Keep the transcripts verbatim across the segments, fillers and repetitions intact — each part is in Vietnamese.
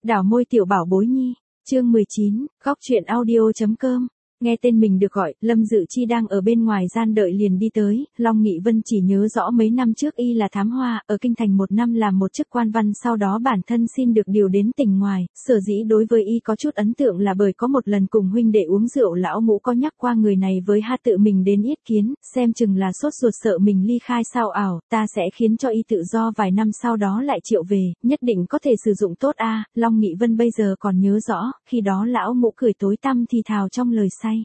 Đảo môi tiểu bảo bối nhi, chương mười chín, góc truyện audio.com. Nghe tên mình được gọi, Lâm Dự Chi đang ở bên ngoài gian đợi liền đi tới. Long Nghị Vân chỉ nhớ rõ mấy năm trước y là thám hoa, ở kinh thành một năm làm một chức quan văn, sau đó bản thân xin được điều đến tỉnh ngoài. Sở dĩ đối với y có chút ấn tượng là bởi có một lần cùng huynh đệ uống rượu, lão ngũ có nhắc qua người này với ha tự mình đến yết kiến, xem chừng là sốt ruột sợ mình ly khai sao ảo, ta sẽ khiến cho y tự do vài năm sau đó lại triệu về, nhất định có thể sử dụng tốt a. Long Nghị Vân bây giờ còn nhớ rõ, khi đó lão ngũ cười tối tăm thì thào trong lời say.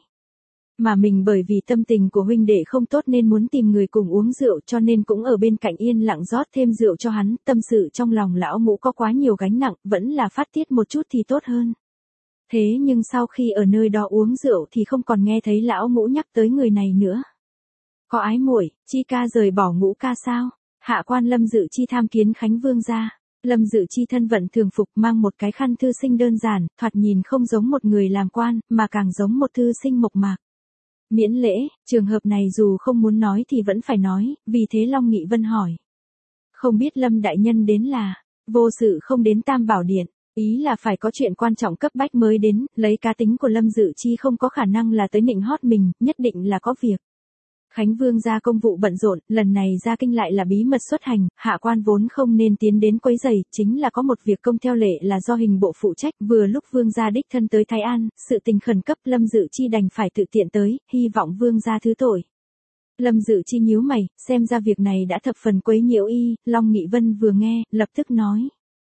Mà mình bởi vì tâm tình của huynh đệ không tốt nên muốn tìm người cùng uống rượu, cho nên cũng ở bên cạnh yên lặng rót thêm rượu cho hắn. Tâm sự trong lòng lão ngũ có quá nhiều gánh nặng, vẫn là phát tiết một chút thì tốt hơn. Thế nhưng sau khi ở nơi đó uống rượu thì không còn nghe thấy lão ngũ nhắc tới người này nữa. Có ái muội, Chi ca rời bỏ Ngũ ca sao? Hạ quan Lâm Dự Chi tham kiến Khánh Vương gia. Lâm Dự Chi thân vận thường phục, mang một cái khăn thư sinh đơn giản, thoạt nhìn không giống một người làm quan, mà càng giống một thư sinh mộc mạc. Miễn lễ, trường hợp này dù không muốn nói thì vẫn phải nói, vì thế Long Nghị Vân hỏi. Không biết Lâm đại nhân đến là, vô sự không đến Tam Bảo Điện, ý là phải có chuyện quan trọng cấp bách mới đến, lấy cá tính của Lâm Dự Chi không có khả năng là tới nịnh hót mình, nhất định là có việc. Khánh Vương gia công vụ bận rộn, lần này ra kinh lại là bí mật xuất hành, hạ quan vốn không nên tiến đến quấy rầy, chính là có một việc công theo lệ là do hình bộ phụ trách, vừa lúc Vương gia đích thân tới Thái An, sự tình khẩn cấp, Lâm Dự Chi đành phải tự tiện tới, hy vọng Vương gia thứ tội. Lâm Dự Chi nhíu mày, xem ra việc này đã thập phần quấy nhiễu y. Long Nghị Vân vừa nghe, lập tức nói.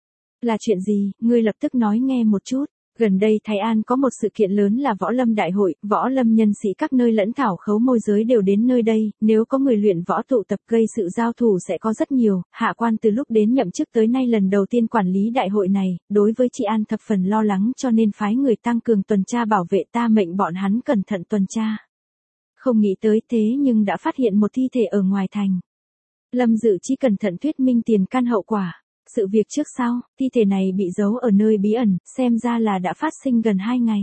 Là chuyện gì, ngươi lập tức nói nghe một chút. Gần đây Thái An có một sự kiện lớn là võ lâm đại hội, võ lâm nhân sĩ các nơi lẫn thảo khấu môi giới đều đến nơi đây, nếu có người luyện võ tụ tập gây sự giao thủ sẽ có rất nhiều. Hạ quan từ lúc đến nhậm chức tới nay lần đầu tiên quản lý đại hội này, đối với chị An thập phần lo lắng cho nên phái người tăng cường tuần tra bảo vệ, ta mệnh bọn hắn cẩn thận tuần tra. Không nghĩ tới thế nhưng đã phát hiện một thi thể ở ngoài thành. Lâm Dự Chi cẩn thận thuyết minh tiền căn hậu quả. Sự việc trước sau, thi thể này bị giấu ở nơi bí ẩn, xem ra là đã phát sinh gần hai ngày.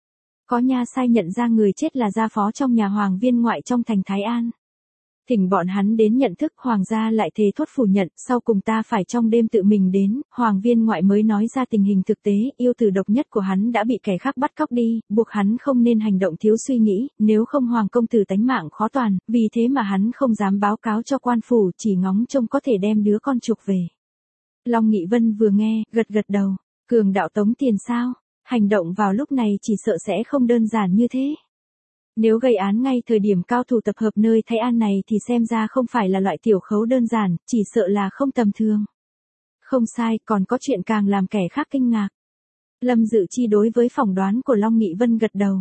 Có nha sai nhận ra người chết là gia phó trong nhà Hoàng viên ngoại trong thành Thái An. Thỉnh bọn hắn đến nhận thức, Hoàng gia lại thề thốt phủ nhận, sau cùng ta phải trong đêm tự mình đến, Hoàng viên ngoại mới nói ra tình hình thực tế, yêu tử độc nhất của hắn đã bị kẻ khác bắt cóc đi, buộc hắn không nên hành động thiếu suy nghĩ, nếu không Hoàng công tử tánh mạng khó toàn, vì thế mà hắn không dám báo cáo cho quan phủ, chỉ ngóng trông có thể đem đứa con chuộc về. Long Nghị Vân vừa nghe, gật gật đầu, cường đạo tống tiền sao, hành động vào lúc này chỉ sợ sẽ không đơn giản như thế. Nếu gây án ngay thời điểm cao thủ tập hợp nơi Thái An này thì xem ra không phải là loại tiểu khấu đơn giản, chỉ sợ là không tầm thường. Không sai, còn có chuyện càng làm kẻ khác kinh ngạc. Lâm Dự Chi đối với phỏng đoán của Long Nghị Vân gật đầu.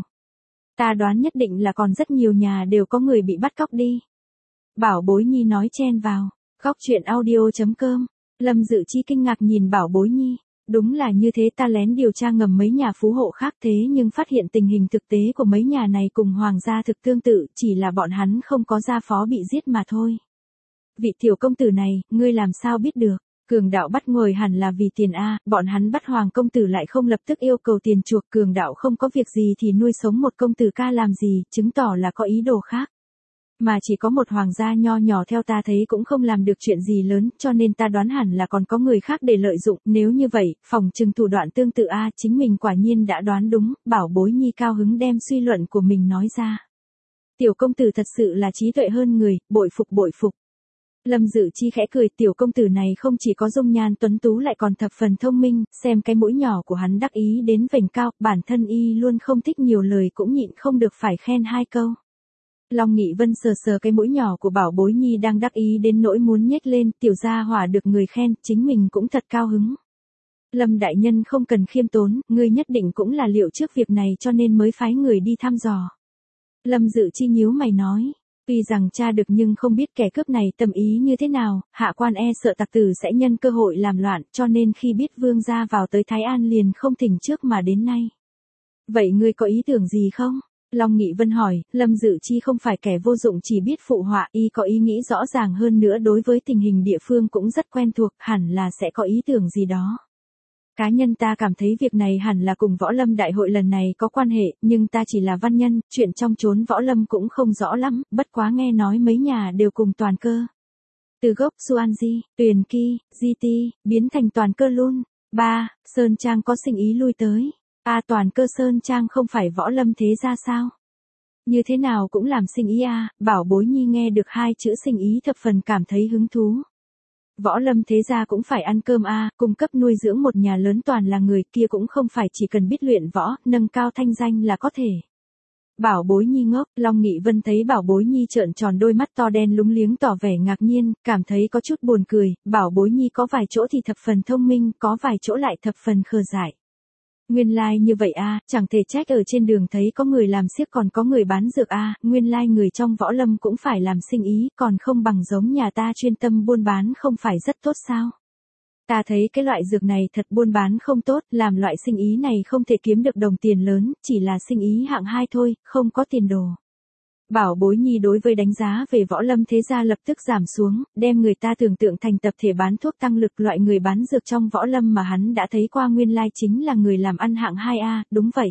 Ta đoán nhất định là còn rất nhiều nhà đều có người bị bắt cóc đi. Bảo Bối Nhi nói chen vào, góc truyện audio.com. Lâm Dự Chi kinh ngạc nhìn Bảo Bối Nhi, đúng là như thế, ta lén điều tra ngầm mấy nhà phú hộ khác thế nhưng phát hiện tình hình thực tế của mấy nhà này cùng Hoàng gia thực tương tự, chỉ là bọn hắn không có gia phó bị giết mà thôi. Vị tiểu công tử này, ngươi làm sao biết được, cường đạo bắt người hẳn là vì tiền a, bọn hắn bắt Hoàng công tử lại không lập tức yêu cầu tiền chuộc, cường đạo không có việc gì thì nuôi sống một công tử ca làm gì, chứng tỏ là có ý đồ khác. Mà chỉ có một hoàng gia nho nhỏ theo ta thấy cũng không làm được chuyện gì lớn, cho nên ta đoán hẳn là còn có người khác để lợi dụng, nếu như vậy, phòng trừng thủ đoạn tương tự a, chính mình quả nhiên đã đoán đúng. Bảo Bối Nhi cao hứng đem suy luận của mình nói ra. Tiểu công tử thật sự là trí tuệ hơn người, bội phục bội phục. Lâm Dự Chi khẽ cười, tiểu công tử này không chỉ có dung nhan tuấn tú lại còn thập phần thông minh, xem cái mũi nhỏ của hắn đắc ý đến vành cao, bản thân y luôn không thích nhiều lời cũng nhịn không được phải khen hai câu. Long Nghị Vân sờ sờ cái mũi nhỏ của Bảo Bối Nhi đang đắc ý đến nỗi muốn nhếch lên, tiểu gia hỏa được người khen, chính mình cũng thật cao hứng. Lâm đại nhân không cần khiêm tốn, ngươi nhất định cũng là liệu trước việc này cho nên mới phái người đi thăm dò. Lâm Dự Chi nhíu mày nói, tuy rằng tra được nhưng không biết kẻ cướp này tâm ý như thế nào, hạ quan e sợ tặc tử sẽ nhân cơ hội làm loạn, cho nên khi biết Vương gia vào tới Thái An liền không thỉnh trước mà đến nay. Vậy ngươi có ý tưởng gì không? Long Nghị Vân hỏi, Lâm Dự Chi không phải kẻ vô dụng chỉ biết phụ họa, y có ý nghĩ rõ ràng hơn nữa, đối với tình hình địa phương cũng rất quen thuộc, hẳn là sẽ có ý tưởng gì đó. Cá nhân ta cảm thấy việc này hẳn là cùng võ lâm đại hội lần này có quan hệ, nhưng ta chỉ là văn nhân, chuyện trong chốn võ lâm cũng không rõ lắm, bất quá nghe nói mấy nhà đều cùng toàn cơ. Từ gốc Suanji, Tuyền Ki, Di Ti, biến thành toàn cơ luôn. Ba, Sơn Trang có sinh ý lui tới. A toàn cơ Sơn Trang không phải Võ Lâm thế gia sao? Như thế nào cũng làm sinh ý a, Bảo Bối Nhi nghe được hai chữ sinh ý thập phần cảm thấy hứng thú. Võ Lâm thế gia cũng phải ăn cơm a, cung cấp nuôi dưỡng một nhà lớn toàn là người kia cũng không phải chỉ cần biết luyện võ, nâng cao thanh danh là có thể. Bảo Bối Nhi ngốc, Long Nghị Vân thấy Bảo Bối Nhi trợn tròn đôi mắt to đen lúng liếng tỏ vẻ ngạc nhiên, cảm thấy có chút buồn cười, Bảo Bối Nhi có vài chỗ thì thập phần thông minh, có vài chỗ lại thập phần khờ dại. Nguyên lai like như vậy a, chẳng thể trách ở trên đường thấy có người làm xiếc còn có người bán dược a, nguyên lai like người trong võ lâm cũng phải làm sinh ý, còn không bằng giống nhà ta chuyên tâm buôn bán không phải rất tốt sao? Ta thấy cái loại dược này thật buôn bán không tốt, làm loại sinh ý này không thể kiếm được đồng tiền lớn, chỉ là sinh ý hạng hai thôi, không có tiền đồ. Bảo Bối Nhi đối với đánh giá về võ lâm thế gia lập tức giảm xuống, đem người ta tưởng tượng thành tập thể bán thuốc tăng lực, loại người bán dược trong võ lâm mà hắn đã thấy qua nguyên lai chính là người làm ăn hạng hai a, đúng vậy.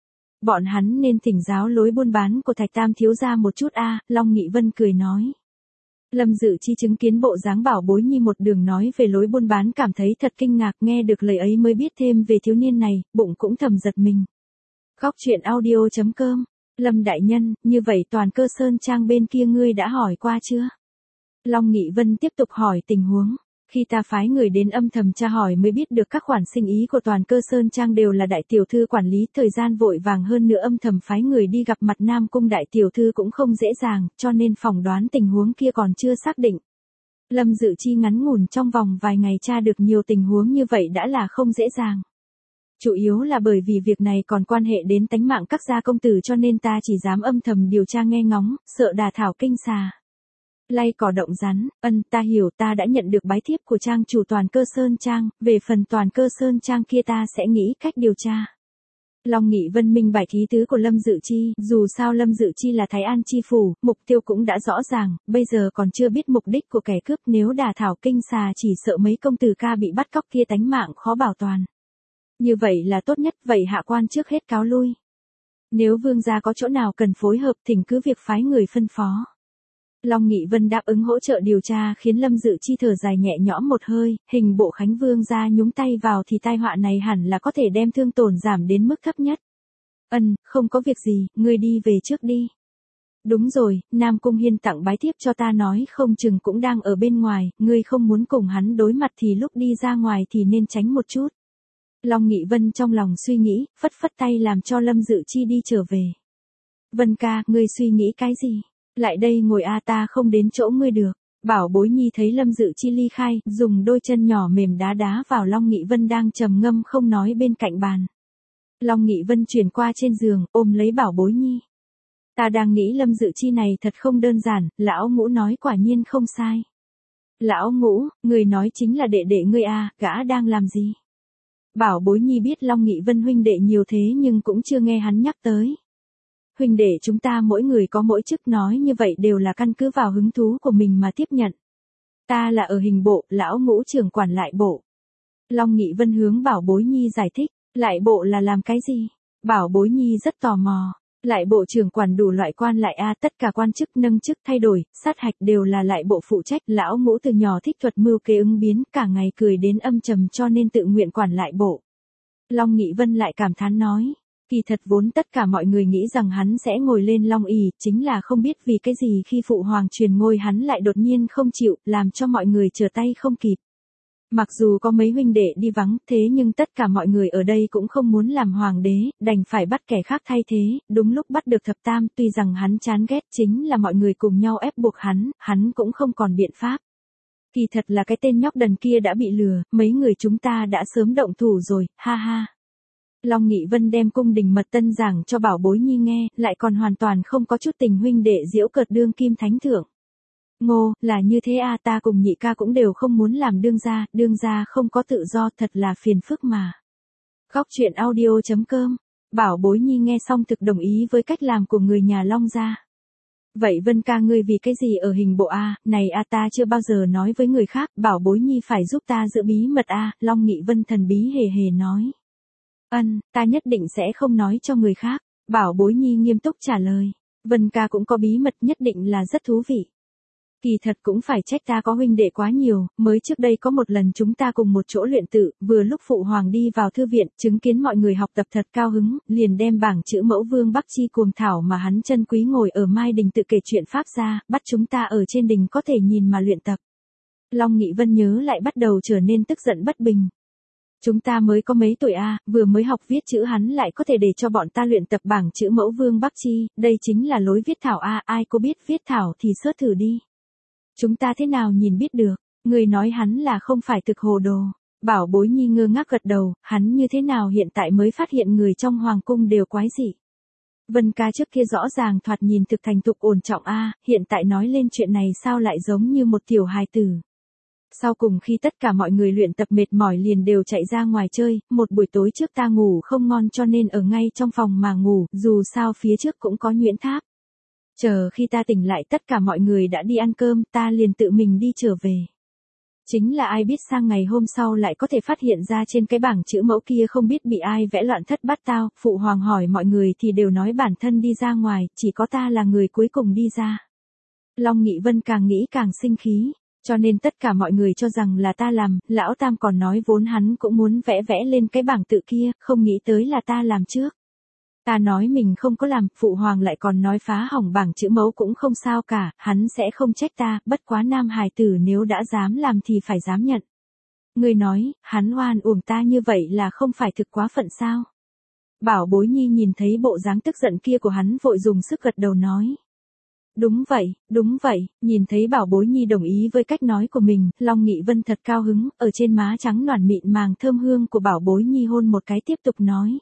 Bọn hắn nên thỉnh giáo lối buôn bán của Thạch Tam thiếu gia một chút a, Long Nghị Vân cười nói. Lâm Dự Chi chứng kiến bộ dáng Bảo Bối Nhi một đường nói về lối buôn bán cảm thấy thật kinh ngạc, nghe được lời ấy mới biết thêm về thiếu niên này, bụng cũng thầm giật mình. Góc truyện audio chấm com. Lâm đại nhân, như vậy toàn cơ Sơn Trang bên kia ngươi đã hỏi qua chưa? Long Nghị Vân tiếp tục hỏi tình huống. Khi ta phái người đến âm thầm tra hỏi mới biết được các khoản sinh ý của toàn cơ Sơn Trang đều là đại tiểu thư quản lý, thời gian vội vàng hơn nữa âm thầm phái người đi gặp mặt Nam Cung đại tiểu thư cũng không dễ dàng, cho nên phỏng đoán tình huống kia còn chưa xác định. Lâm Dự Chi ngắn ngủn trong vòng vài ngày tra được nhiều tình huống như vậy đã là không dễ dàng. Chủ yếu là bởi vì việc này còn quan hệ đến tánh mạng các gia công tử cho nên ta chỉ dám âm thầm điều tra nghe ngóng, sợ đả thảo kinh xà. Lay cỏ động rắn, ân ta hiểu, ta đã nhận được bái thiếp của trang chủ toàn cơ Sơn Trang, về phần toàn cơ Sơn Trang kia ta sẽ nghĩ cách điều tra. Long Nghị Vân minh bạch ý tứ của Lâm Dự Chi, dù sao Lâm Dự Chi là Thái An chi phủ, mục tiêu cũng đã rõ ràng, bây giờ còn chưa biết mục đích của kẻ cướp, nếu đả thảo kinh xà chỉ sợ mấy công tử ca bị bắt cóc kia tánh mạng khó bảo toàn. Như vậy là tốt nhất, vậy hạ quan trước hết cáo lui. Nếu vương gia có chỗ nào cần phối hợp thỉnh cứ việc phái người phân phó. Long Nghị Vân đáp ứng hỗ trợ điều tra khiến Lâm Dự Chi thở dài nhẹ nhõm một hơi, hình bộ Khánh vương gia nhúng tay vào thì tai họa này hẳn là có thể đem thương tổn giảm đến mức thấp nhất. Ân, không có việc gì, ngươi đi về trước đi. Đúng rồi, Nam Cung Hiên tặng bái thiếp cho ta nói không chừng cũng đang ở bên ngoài, ngươi không muốn cùng hắn đối mặt thì lúc đi ra ngoài thì nên tránh một chút. Long Nghị Vân trong lòng suy nghĩ, phất phất tay làm cho Lâm Dự Chi đi trở về. Vân ca, ngươi suy nghĩ cái gì? Lại đây ngồi a, ta không đến chỗ ngươi được. Bảo Bối Nhi thấy Lâm Dự Chi ly khai, dùng đôi chân nhỏ mềm đá đá vào Long Nghị Vân đang trầm ngâm không nói bên cạnh bàn. Long Nghị Vân chuyển qua trên giường, ôm lấy Bảo Bối Nhi. Ta đang nghĩ Lâm Dự Chi này thật không đơn giản, lão ngũ nói quả nhiên không sai. Lão ngũ, người nói chính là đệ đệ ngươi a, gã đang làm gì? Bảo Bối Nhi biết Long Nghị Vân huynh đệ nhiều thế nhưng cũng chưa nghe hắn nhắc tới. Huynh đệ chúng ta mỗi người có mỗi chức, nói như vậy đều là căn cứ vào hứng thú của mình mà tiếp nhận. Ta là ở hình bộ, lão ngũ trưởng quản lại bộ. Long Nghị Vân hướng Bảo Bối Nhi giải thích, lại bộ là làm cái gì? Bảo Bối Nhi rất tò mò. Lại bộ trưởng quản đủ loại quan lại a, tất cả quan chức nâng chức thay đổi, sát hạch đều là lại bộ phụ trách. Lão ngũ từ nhỏ thích thuật mưu kế ứng biến, cả ngày cười đến âm trầm cho nên tự nguyện quản lại bộ. Long Nghị Vân lại cảm thán nói, kỳ thật vốn tất cả mọi người nghĩ rằng hắn sẽ ngồi lên long ỷ, chính là không biết vì cái gì khi phụ hoàng truyền ngôi hắn lại đột nhiên không chịu, làm cho mọi người trở tay không kịp. Mặc dù có mấy huynh đệ đi vắng, thế nhưng tất cả mọi người ở đây cũng không muốn làm hoàng đế, đành phải bắt kẻ khác thay thế, đúng lúc bắt được thập tam, tuy rằng hắn chán ghét chính là mọi người cùng nhau ép buộc hắn, hắn cũng không còn biện pháp. Kỳ thật là cái tên nhóc đần kia đã bị lừa, mấy người chúng ta đã sớm động thủ rồi, ha ha. Long Nghị Vân đem cung đình mật tân giảng cho Bảo Bối Nhi nghe, lại còn hoàn toàn không có chút tình huynh đệ giễu cợt đương kim thánh thượng. Ngô, là như thế a, ta cùng nhị ca cũng đều không muốn làm đương gia, đương gia không có tự do, thật là phiền phức mà. Góc truyện audio chấm com. Bảo Bối Nhi nghe xong thực đồng ý với cách làm của người nhà Long gia. Vậy Vân ca ngươi vì cái gì ở hình bộ a, này a ta chưa bao giờ nói với người khác, Bảo Bối Nhi phải giúp ta giữ bí mật a, Long Nghị Vân thần bí hề hề nói. Ân, ta nhất định sẽ không nói cho người khác, Bảo Bối Nhi nghiêm túc trả lời. Vân ca cũng có bí mật nhất định là rất thú vị. Kỳ thật cũng phải trách ta có huynh đệ quá nhiều, mới trước đây có một lần chúng ta cùng một chỗ luyện tự, vừa lúc phụ hoàng đi vào thư viện, chứng kiến mọi người học tập thật cao hứng, liền đem bảng chữ mẫu vương Bắc Chi cuồng thảo mà hắn chân quý ngồi ở Mai Đình tự kể chuyện pháp ra, bắt chúng ta ở trên đình có thể nhìn mà luyện tập. Long Nghị Vân nhớ lại bắt đầu trở nên tức giận bất bình. Chúng ta mới có mấy tuổi a, vừa mới học viết chữ hắn lại có thể để cho bọn ta luyện tập bảng chữ mẫu vương Bắc Chi, đây chính là lối viết thảo a, ai có biết viết thảo thì sớt thử đi. Chúng ta thế nào nhìn biết được, người nói hắn là không phải thực hồ đồ. Bảo Bối Nhi ngơ ngác gật đầu, hắn như thế nào hiện tại mới phát hiện người trong hoàng cung đều quái dị. Vân ca trước kia rõ ràng thoạt nhìn thực thành thục ổn trọng a, hiện tại nói lên chuyện này sao lại giống như một tiểu hài tử. Sau cùng khi tất cả mọi người luyện tập mệt mỏi liền đều chạy ra ngoài chơi, một buổi tối trước ta ngủ không ngon cho nên ở ngay trong phòng mà ngủ, dù sao phía trước cũng có nhuyễn tháp. Chờ khi ta tỉnh lại tất cả mọi người đã đi ăn cơm, ta liền tự mình đi trở về. Chính là ai biết sang ngày hôm sau lại có thể phát hiện ra trên cái bảng chữ mẫu kia không biết bị ai vẽ loạn thất bát tao, phụ hoàng hỏi mọi người thì đều nói bản thân đi ra ngoài, chỉ có ta là người cuối cùng đi ra. Long Nghị Vân càng nghĩ càng sinh khí, cho nên tất cả mọi người cho rằng là ta làm, lão tam còn nói vốn hắn cũng muốn vẽ vẽ lên cái bảng tự kia, không nghĩ tới là ta làm trước. Ta nói mình không có làm, phụ hoàng lại còn nói phá hỏng bảng chữ mẫu cũng không sao cả, hắn sẽ không trách ta, bất quá nam hài tử nếu đã dám làm thì phải dám nhận. Người nói, hắn oan uổng ta như vậy là không phải thực quá phận sao? Bảo Bối Nhi nhìn thấy bộ dáng tức giận kia của hắn vội dùng sức gật đầu nói. Đúng vậy, đúng vậy, nhìn thấy Bảo Bối Nhi đồng ý với cách nói của mình, Long Nghị Vân thật cao hứng, ở trên má trắng noàn mịn màng thơm hương của Bảo Bối Nhi hôn một cái tiếp tục nói.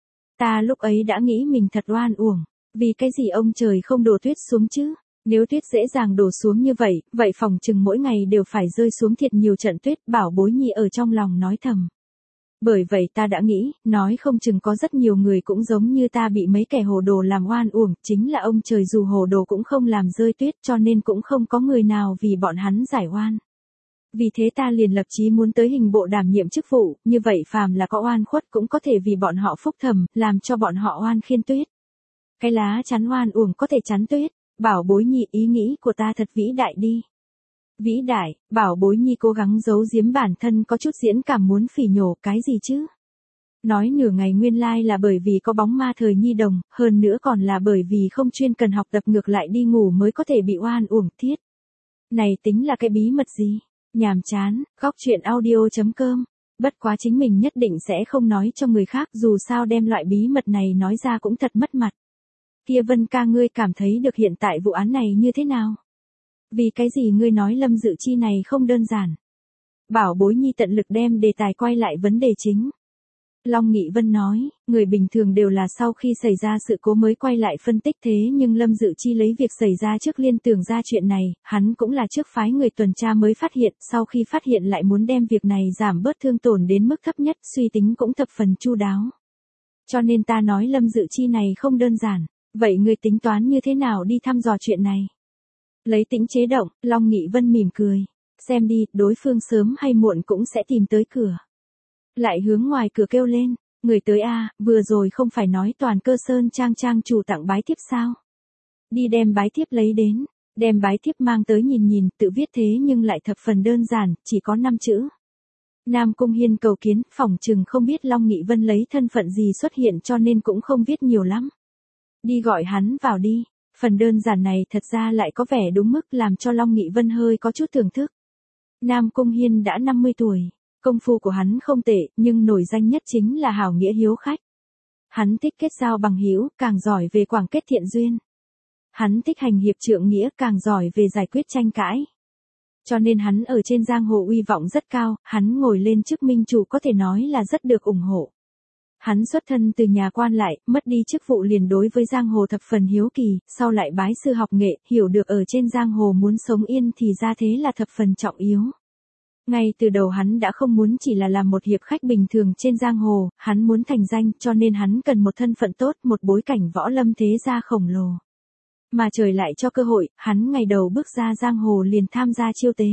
Ta lúc ấy đã nghĩ mình thật oan uổng, vì cái gì ông trời không đổ tuyết xuống chứ, nếu tuyết dễ dàng đổ xuống như vậy, vậy phòng chừng mỗi ngày đều phải rơi xuống thiệt nhiều trận tuyết, Bảo Bối Nhi ở trong lòng nói thầm. Bởi vậy ta đã nghĩ, nói không chừng có rất nhiều người cũng giống như ta bị mấy kẻ hồ đồ làm oan uổng, chính là ông trời dù hồ đồ cũng không làm rơi tuyết cho nên cũng không có người nào vì bọn hắn giải oan. Vì thế ta liền lập chí muốn tới hình bộ đảm nhiệm chức vụ, như vậy phàm là có oan khuất cũng có thể vì bọn họ phúc thầm, làm cho bọn họ oan khiên tuyết. Cái lá chắn oan uổng có thể chắn tuyết, Bảo Bối Nhi ý nghĩ của ta thật vĩ đại đi. Vĩ đại, Bảo Bối Nhi cố gắng giấu giếm bản thân có chút diễn cảm muốn phỉ nhổ cái gì chứ. Nói nửa ngày nguyên lai là bởi vì có bóng ma thời nhi đồng, hơn nữa còn là bởi vì không chuyên cần học tập ngược lại đi ngủ mới có thể bị oan uổng thiết. Này tính là cái bí mật gì? Nhàm chán, góc truyện audio chấm com. Bất quá chính mình nhất định sẽ không nói cho người khác dù sao đem loại bí mật này nói ra cũng thật mất mặt. Kia Vân ca ngươi cảm thấy được hiện tại vụ án này như thế nào? Vì cái gì ngươi nói Lâm Dự Chi này không đơn giản? Bảo Bối Nhi tận lực đem đề tài quay lại vấn đề chính. Long Nghị Vân nói, người bình thường đều là sau khi xảy ra sự cố mới quay lại phân tích thế nhưng Lâm Dự Chi lấy việc xảy ra trước liên tưởng ra chuyện này, hắn cũng là trước phái người tuần tra mới phát hiện, sau khi phát hiện lại muốn đem việc này giảm bớt thương tổn đến mức thấp nhất, suy tính cũng thập phần chu đáo. Cho nên ta nói Lâm Dự Chi này không đơn giản, vậy người tính toán như thế nào đi thăm dò chuyện này? Lấy tính chế động, Long Nghị Vân mỉm cười, xem đi, đối phương sớm hay muộn cũng sẽ tìm tới cửa. Lại hướng ngoài cửa kêu lên, người tới a, vừa rồi không phải nói toàn cơ sơn trang trang chủ tặng bái thiếp sao? Đi đem bái thiếp lấy đến, đem bái thiếp mang tới nhìn nhìn, tự viết thế nhưng lại thập phần đơn giản, chỉ có năm chữ. Nam Cung Hiên cầu kiến, phỏng chừng không biết Long Nghị Vân lấy thân phận gì xuất hiện cho nên cũng không viết nhiều lắm. Đi gọi hắn vào đi, phần đơn giản này thật ra lại có vẻ đúng mức làm cho Long Nghị Vân hơi có chút thưởng thức. Nam Cung Hiên đã năm mươi tuổi. Công phu của hắn không tệ, nhưng nổi danh nhất chính là hảo nghĩa hiếu khách. Hắn thích kết giao bằng hữu, càng giỏi về quảng kết thiện duyên. Hắn thích hành hiệp trượng nghĩa, càng giỏi về giải quyết tranh cãi. Cho nên hắn ở trên giang hồ uy vọng rất cao, hắn ngồi lên chức minh chủ có thể nói là rất được ủng hộ. Hắn xuất thân từ nhà quan lại, mất đi chức vụ liền đối với giang hồ thập phần hiếu kỳ, sau lại bái sư học nghệ, hiểu được ở trên giang hồ muốn sống yên thì ra thế là thập phần trọng yếu. Ngay từ đầu hắn đã không muốn chỉ là làm một hiệp khách bình thường trên giang hồ, hắn muốn thành danh cho nên hắn cần một thân phận tốt, một bối cảnh võ lâm thế gia khổng lồ. Mà trời lại cho cơ hội, hắn ngày đầu bước ra giang hồ liền tham gia chiêu tế.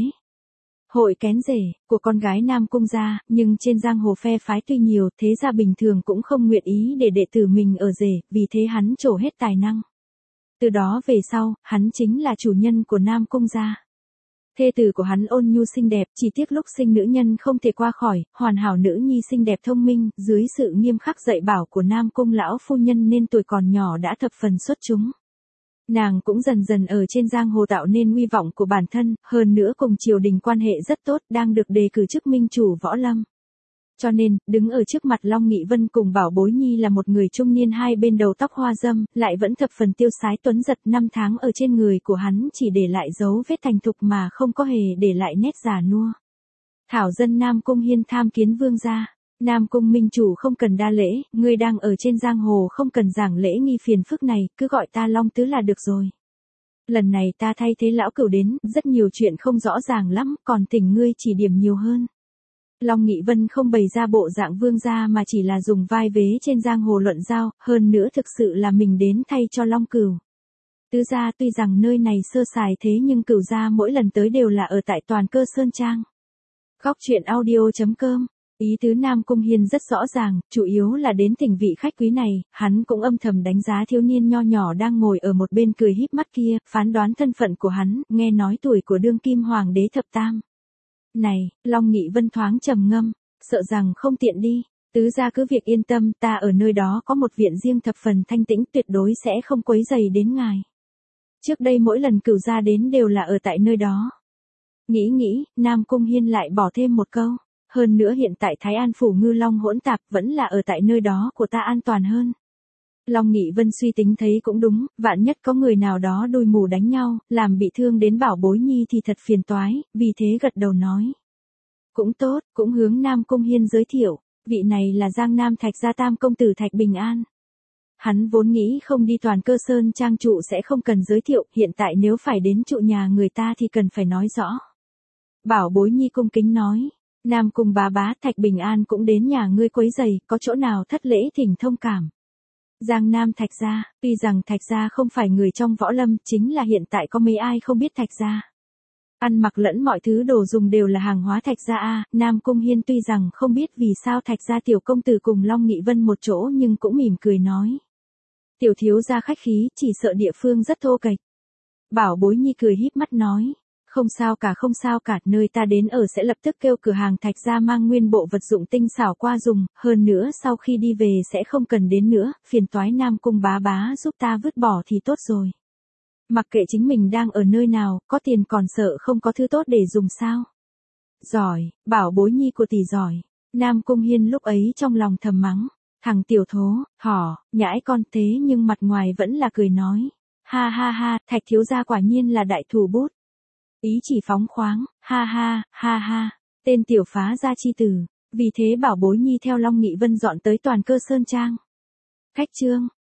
Hội kén rể, của con gái Nam Cung gia, nhưng trên giang hồ phe phái tuy nhiều, thế gia bình thường cũng không nguyện ý để đệ tử mình ở rể, vì thế hắn trổ hết tài năng. Từ đó về sau, hắn chính là chủ nhân của Nam Cung gia. Thê tử của hắn ôn nhu xinh đẹp, chỉ tiếc lúc sinh nữ nhân không thể qua khỏi, hoàn hảo nữ nhi xinh đẹp thông minh, dưới sự nghiêm khắc dạy bảo của Nam Cung lão phu nhân nên tuổi còn nhỏ đã thập phần xuất chúng. Nàng cũng dần dần ở trên giang hồ tạo nên uy vọng của bản thân, hơn nữa cùng triều đình quan hệ rất tốt, đang được đề cử chức minh chủ võ lâm. Cho nên, đứng ở trước mặt Long Nghị Vân cùng Bảo Bối Nhi là một người trung niên hai bên đầu tóc hoa râm, lại vẫn thập phần tiêu sái tuấn giật, năm tháng ở trên người của hắn chỉ để lại dấu vết thành thục mà không có hề để lại nét già nua. Thảo dân Nam Cung Hiên tham kiến vương gia. Nam Cung minh chủ không cần đa lễ, ngươi đang ở trên giang hồ không cần giảng lễ nghi phiền phức này, cứ gọi ta Long Tứ là được rồi. Lần này ta thay thế lão cửu đến, rất nhiều chuyện không rõ ràng lắm, còn thỉnh ngươi chỉ điểm nhiều hơn. Long Nghị Vân không bày ra bộ dạng vương gia mà chỉ là dùng vai vế trên giang hồ luận giao, hơn nữa thực sự là mình đến thay cho Long Cửu. Tứ gia tuy rằng nơi này sơ sài thế nhưng Cửu gia mỗi lần tới đều là ở tại Toàn Cơ Sơn Trang. Góc truyện audio chấm com. Ý tứ Nam Cung Hiên rất rõ ràng, chủ yếu là đến thỉnh vị khách quý này, hắn cũng âm thầm đánh giá thiếu niên nho nhỏ đang ngồi ở một bên cười híp mắt kia, phán đoán thân phận của hắn, nghe nói tuổi của đương kim hoàng đế thập tam. Này, Long Nghị Vân thoáng trầm ngâm, sợ rằng không tiện đi, tứ gia cứ việc yên tâm, ta ở nơi đó có một viện riêng thập phần thanh tĩnh, tuyệt đối sẽ không quấy rầy đến ngài. Trước đây mỗi lần Cửu gia đến đều là ở tại nơi đó. Nghĩ nghĩ, Nam Cung Hiên lại bỏ thêm một câu, hơn nữa hiện tại Thái An phủ Ngư Long hỗn tạp, vẫn là ở tại nơi đó của ta an toàn hơn. Long Nghị Vân suy tính thấy cũng đúng, vạn nhất có người nào đó đôi mù đánh nhau, làm bị thương đến Bảo Bối Nhi thì thật phiền toái, vì thế gật đầu nói. Cũng tốt, cũng hướng Nam Cung Hiên giới thiệu, vị này là Giang Nam Thạch gia tam công tử Thạch Bình An. Hắn vốn nghĩ không đi Toàn Cơ Sơn Trang trụ sẽ không cần giới thiệu, hiện tại nếu phải đến trụ nhà người ta thì cần phải nói rõ. Bảo Bối Nhi cung kính nói, Nam Cung bá bá, Thạch Bình An cũng đến nhà ngươi quấy giày, có chỗ nào thất lễ thỉnh thông cảm. Giang Nam Thạch gia, tuy rằng Thạch gia không phải người trong võ lâm, chính là hiện tại có mấy ai không biết Thạch gia. Ăn mặc lẫn mọi thứ đồ dùng đều là hàng hóa Thạch gia a. Nam Cung Hiên tuy rằng không biết vì sao Thạch gia tiểu công tử cùng Long Nghị Vân một chỗ nhưng cũng mỉm cười nói. Tiểu thiếu gia khách khí, chỉ sợ địa phương rất thô kệch. Bảo Bối Nhi cười híp mắt nói. Không sao cả không sao cả, nơi ta đến ở sẽ lập tức kêu cửa hàng Thạch gia mang nguyên bộ vật dụng tinh xảo qua dùng, hơn nữa sau khi đi về sẽ không cần đến nữa, phiền toái Nam Cung bá bá giúp ta vứt bỏ thì tốt rồi. Mặc kệ chính mình đang ở nơi nào, có tiền còn sợ không có thứ tốt để dùng sao. Giỏi, Bảo Bối Nhi của tỷ giỏi. Nam Cung Hiên lúc ấy trong lòng thầm mắng, thằng tiểu thố, hỏ, nhãi con thế nhưng mặt ngoài vẫn là cười nói. Ha ha ha, Thạch thiếu gia quả nhiên là đại thủ bút. Ý chỉ phóng khoáng, ha ha, ha ha, tên tiểu phá gia chi tử, vì thế Bảo Bối Nhi theo Long Nghị Vân dọn tới Toàn Cơ Sơn Trang. Khách trương,